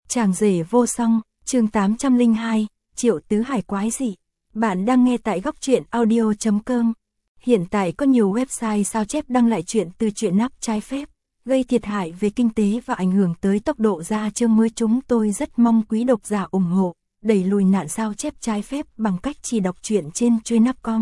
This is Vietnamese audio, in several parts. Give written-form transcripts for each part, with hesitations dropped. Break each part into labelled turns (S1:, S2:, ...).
S1: Chàng rể vô song, chương 802, Triệu Tứ Hải quái dị. Bạn đang nghe tại góc truyện audio.com. Hiện tại có nhiều website sao chép đăng lại chuyện từ truyện nắp trái phép, gây thiệt hại về kinh tế và ảnh hưởng tới tốc độ ra chương mới. Chúng tôi rất mong quý độc giả ủng hộ, đẩy lùi nạn sao chép trái phép bằng cách chỉ đọc truyện trên chuyên.com.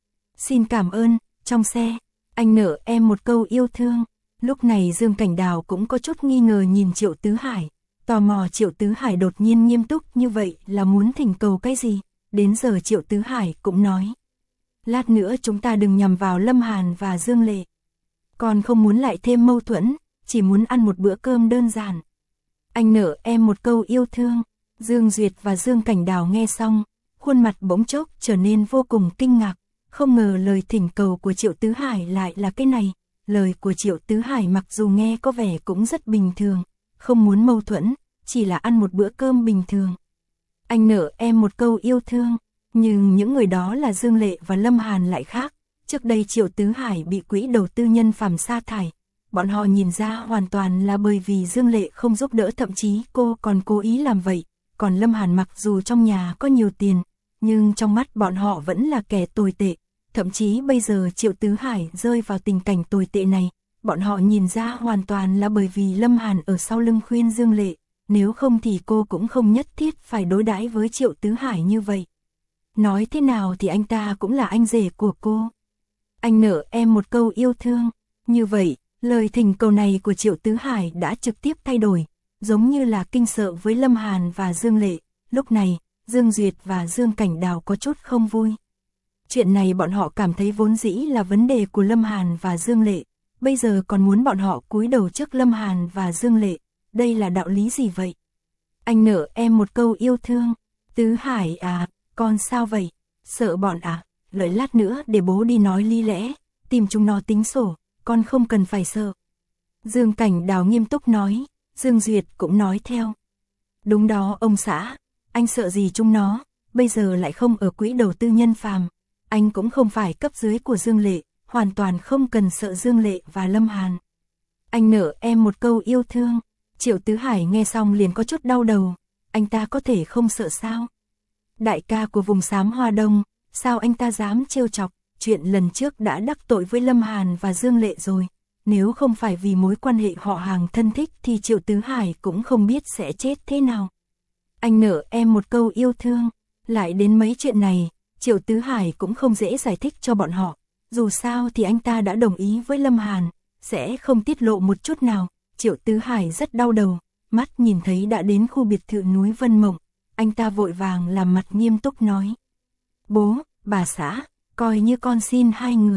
S1: Xin cảm ơn. Trong xe, anh nợ em một câu yêu thương. Lúc này Dương Cảnh Đào cũng có chút nghi ngờ nhìn Triệu Tứ Hải, tò mò Triệu Tứ Hải đột nhiên nghiêm túc như vậy là muốn thỉnh cầu cái gì. Đến giờ Triệu Tứ Hải cũng nói, lát nữa chúng ta đừng nhằm vào Lâm Hàn và Dương Lệ. Còn không muốn lại thêm mâu thuẫn, chỉ muốn ăn một bữa cơm đơn giản. Anh nợ em một câu yêu thương. Dương Duyệt và Dương Cảnh Đào nghe xong, khuôn mặt bỗng chốc trở nên vô cùng kinh ngạc. Không ngờ lời thỉnh cầu của Triệu Tứ Hải lại là cái này. Lời của Triệu Tứ Hải mặc dù nghe có vẻ cũng rất bình thường, không muốn mâu thuẫn, chỉ là ăn một bữa cơm bình thường. Anh nợ em một câu yêu thương, nhưng những người đó là Dương Lệ và Lâm Hàn lại khác. Trước đây Triệu Tứ Hải bị quỹ đầu tư nhân phàm sa thải, bọn họ nhìn ra hoàn toàn là bởi vì Dương Lệ không giúp đỡ, thậm chí cô còn cố ý làm vậy. Còn Lâm Hàn mặc dù trong nhà có nhiều tiền, nhưng trong mắt bọn họ vẫn là kẻ tồi tệ. Thậm chí bây giờ Triệu Tứ Hải rơi vào tình cảnh tồi tệ này, bọn họ nhìn ra hoàn toàn là bởi vì Lâm Hàn ở sau lưng khuyên Dương Lệ, nếu không thì cô cũng không nhất thiết phải đối đãi với Triệu Tứ Hải như vậy. Nói thế nào thì anh ta cũng là anh rể của cô. Anh nợ em một câu yêu thương. Như vậy, lời thỉnh cầu này của Triệu Tứ Hải đã trực tiếp thay đổi, giống như là kinh sợ với Lâm Hàn và Dương Lệ. Lúc này, Dương Duyệt và Dương Cảnh Đào có chút không vui. Chuyện này bọn họ cảm thấy vốn dĩ là vấn đề của Lâm Hàn và Dương Lệ, bây giờ còn muốn bọn họ cúi đầu trước Lâm Hàn và Dương Lệ, đây là đạo lý gì vậy? Anh nợ em một câu yêu thương. Tứ Hải à, con sao vậy? Sợ bọn à? Lợi lát nữa để bố đi nói lý lẽ, tìm chúng nó tính sổ, con không cần phải sợ. Dương Cảnh Đào nghiêm túc nói, Dương Duyệt cũng nói theo. Đúng đó ông xã, anh sợ gì chúng nó, bây giờ lại không ở quỹ đầu tư nhân phàm. Anh cũng không phải cấp dưới của Dương Lệ, hoàn toàn không cần sợ Dương Lệ và Lâm Hàn. Anh nợ em một câu yêu thương. Triệu Tứ Hải nghe xong liền có chút đau đầu, anh ta có thể không sợ sao? Đại ca của vùng xám Hoa Đông, sao anh ta dám trêu chọc, chuyện lần trước đã đắc tội với Lâm Hàn và Dương Lệ rồi. Nếu không phải vì mối quan hệ họ hàng thân thích thì Triệu Tứ Hải cũng không biết sẽ chết thế nào. Anh nợ em một câu yêu thương. Lại đến mấy chuyện này, Triệu Tứ Hải cũng không dễ giải thích cho bọn họ. Dù sao thì anh ta đã đồng ý với Lâm Hàn, sẽ không tiết lộ một chút nào. Triệu Tứ Hải rất đau đầu, mắt nhìn thấy đã đến khu biệt thự núi Vân Mộng. Anh ta vội vàng làm mặt nghiêm túc nói. Bố, bà xã, coi như con xin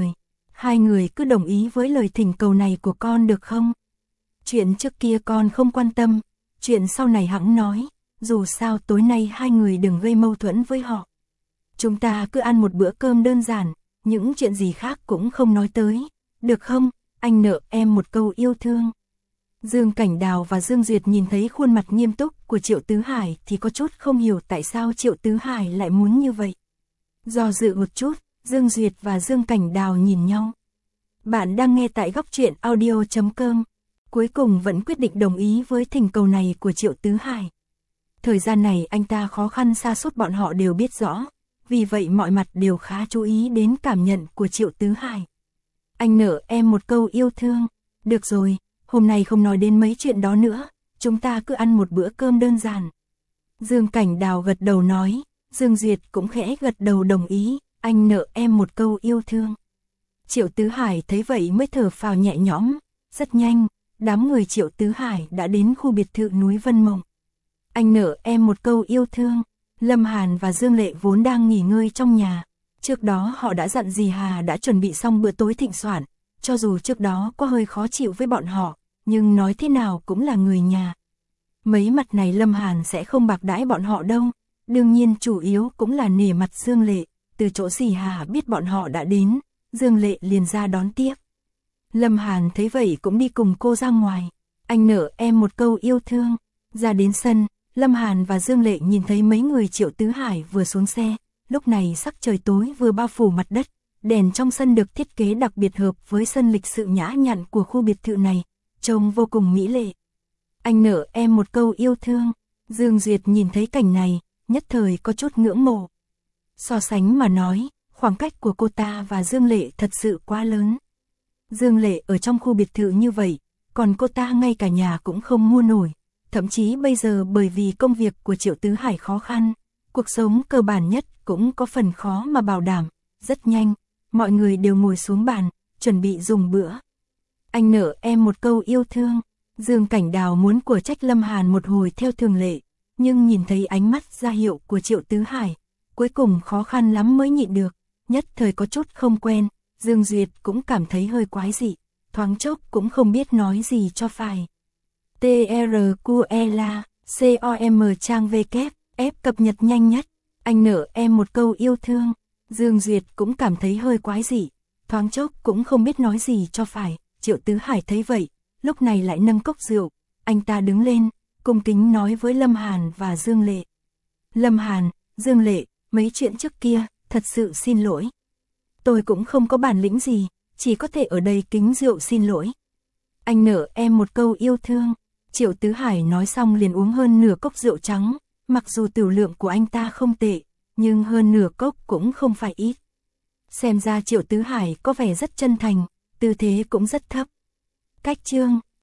S1: hai người cứ đồng ý với lời thỉnh cầu này của con được không? Chuyện trước kia con không quan tâm, chuyện sau này hẵng nói, dù sao tối nay hai người đừng gây mâu thuẫn với họ. Chúng ta cứ ăn một bữa cơm đơn giản, những chuyện gì khác cũng không nói tới, được không? Anh nợ em một câu yêu thương. Dương Cảnh Đào và Dương Duyệt nhìn thấy khuôn mặt nghiêm túc của Triệu Tứ Hải thì có chút không hiểu tại sao Triệu Tứ Hải lại muốn như vậy. Do dự một chút, Dương Duyệt và Dương Cảnh Đào nhìn nhau. Bạn đang nghe tại góc truyện audio.com. Cuối cùng vẫn quyết định đồng ý với thỉnh cầu này của Triệu Tứ Hải. Thời gian này anh ta khó khăn sa sút bọn họ đều biết rõ, vì vậy mọi mặt đều khá chú ý đến cảm nhận của Triệu Tứ Hải. Anh nợ em một câu yêu thương. Được rồi, hôm nay không nói đến mấy chuyện đó nữa, chúng ta cứ ăn một bữa cơm đơn giản. Dương Cảnh Đào gật đầu nói, Dương Duyệt cũng khẽ gật đầu đồng ý, anh nợ em một câu yêu thương. Triệu Tứ Hải thấy vậy mới thở phào nhẹ nhõm. Rất nhanh, đám người Triệu Tứ Hải đã đến khu biệt thự núi Vân Mộng. Anh nợ em một câu yêu thương. Lâm Hàn và Dương Lệ vốn đang nghỉ ngơi trong nhà. Trước đó họ đã dặn dì Hà đã chuẩn bị xong bữa tối thịnh soạn. Cho dù trước đó có hơi khó chịu với bọn họ, nhưng nói thế nào cũng là người nhà. Mấy mặt này Lâm Hàn sẽ không bạc đãi bọn họ đâu. Đương nhiên chủ yếu cũng là nể mặt Dương Lệ. Từ chỗ dì Hà biết bọn họ đã đến, Dương Lệ liền ra đón tiếp. Lâm Hàn thấy vậy cũng đi cùng cô ra ngoài. Anh nợ em một câu yêu thương. Ra đến sân, Lâm Hàn và Dương Lệ nhìn thấy mấy người Triệu Tứ Hải vừa xuống xe. Lúc này sắc trời tối vừa bao phủ mặt đất. Đèn trong sân được thiết kế đặc biệt hợp với sân lịch sự nhã nhặn của khu biệt thự này, trông vô cùng mỹ lệ. Anh nợ em một câu yêu thương. Dương Duyệt nhìn thấy cảnh này, nhất thời có chút ngưỡng mộ. So sánh mà nói, khoảng cách của cô ta và Dương Lệ thật sự quá lớn. Dương Lệ ở trong khu biệt thự như vậy, còn cô ta ngay cả nhà cũng không mua nổi. Thậm chí bây giờ bởi vì công việc của Triệu Tứ Hải khó khăn, cuộc sống cơ bản nhất cũng có phần khó mà bảo đảm. Rất nhanh, mọi người đều ngồi xuống bàn, chuẩn bị dùng bữa. Anh nợ em một câu yêu thương. Dương Cảnh Đào muốn của trách Lâm Hàn một hồi theo thường lệ, nhưng nhìn thấy ánh mắt ra hiệu của Triệu Tứ Hải, cuối cùng khó khăn lắm mới nhịn được, nhất thời có chút không quen. Dương Duyệt cũng cảm thấy hơi quái dị, thoáng chốc cũng không biết nói gì cho phải. TRQELA, COM trang WF cập nhật nhanh nhất. Anh nợ em một câu yêu thương. Dương Duyệt cũng cảm thấy hơi quái dị, thoáng chốc cũng không biết nói gì cho phải. Triệu Tứ Hải thấy vậy, lúc này lại nâng cốc rượu, anh ta đứng lên, cung kính nói với Lâm Hàn và Dương Lệ. Lâm Hàn, Dương Lệ, mấy chuyện trước kia, thật sự xin lỗi. Tôi cũng không có bản lĩnh gì, chỉ có thể ở đây kính rượu xin lỗi. Anh nợ em một câu yêu thương. Triệu Tứ Hải nói xong liền uống hơn nửa cốc rượu trắng, mặc dù tiểu lượng của anh ta không tệ, nhưng hơn nửa cốc cũng không phải ít. Xem ra Triệu Tứ Hải có vẻ rất chân thành, tư thế cũng rất thấp. Cách chương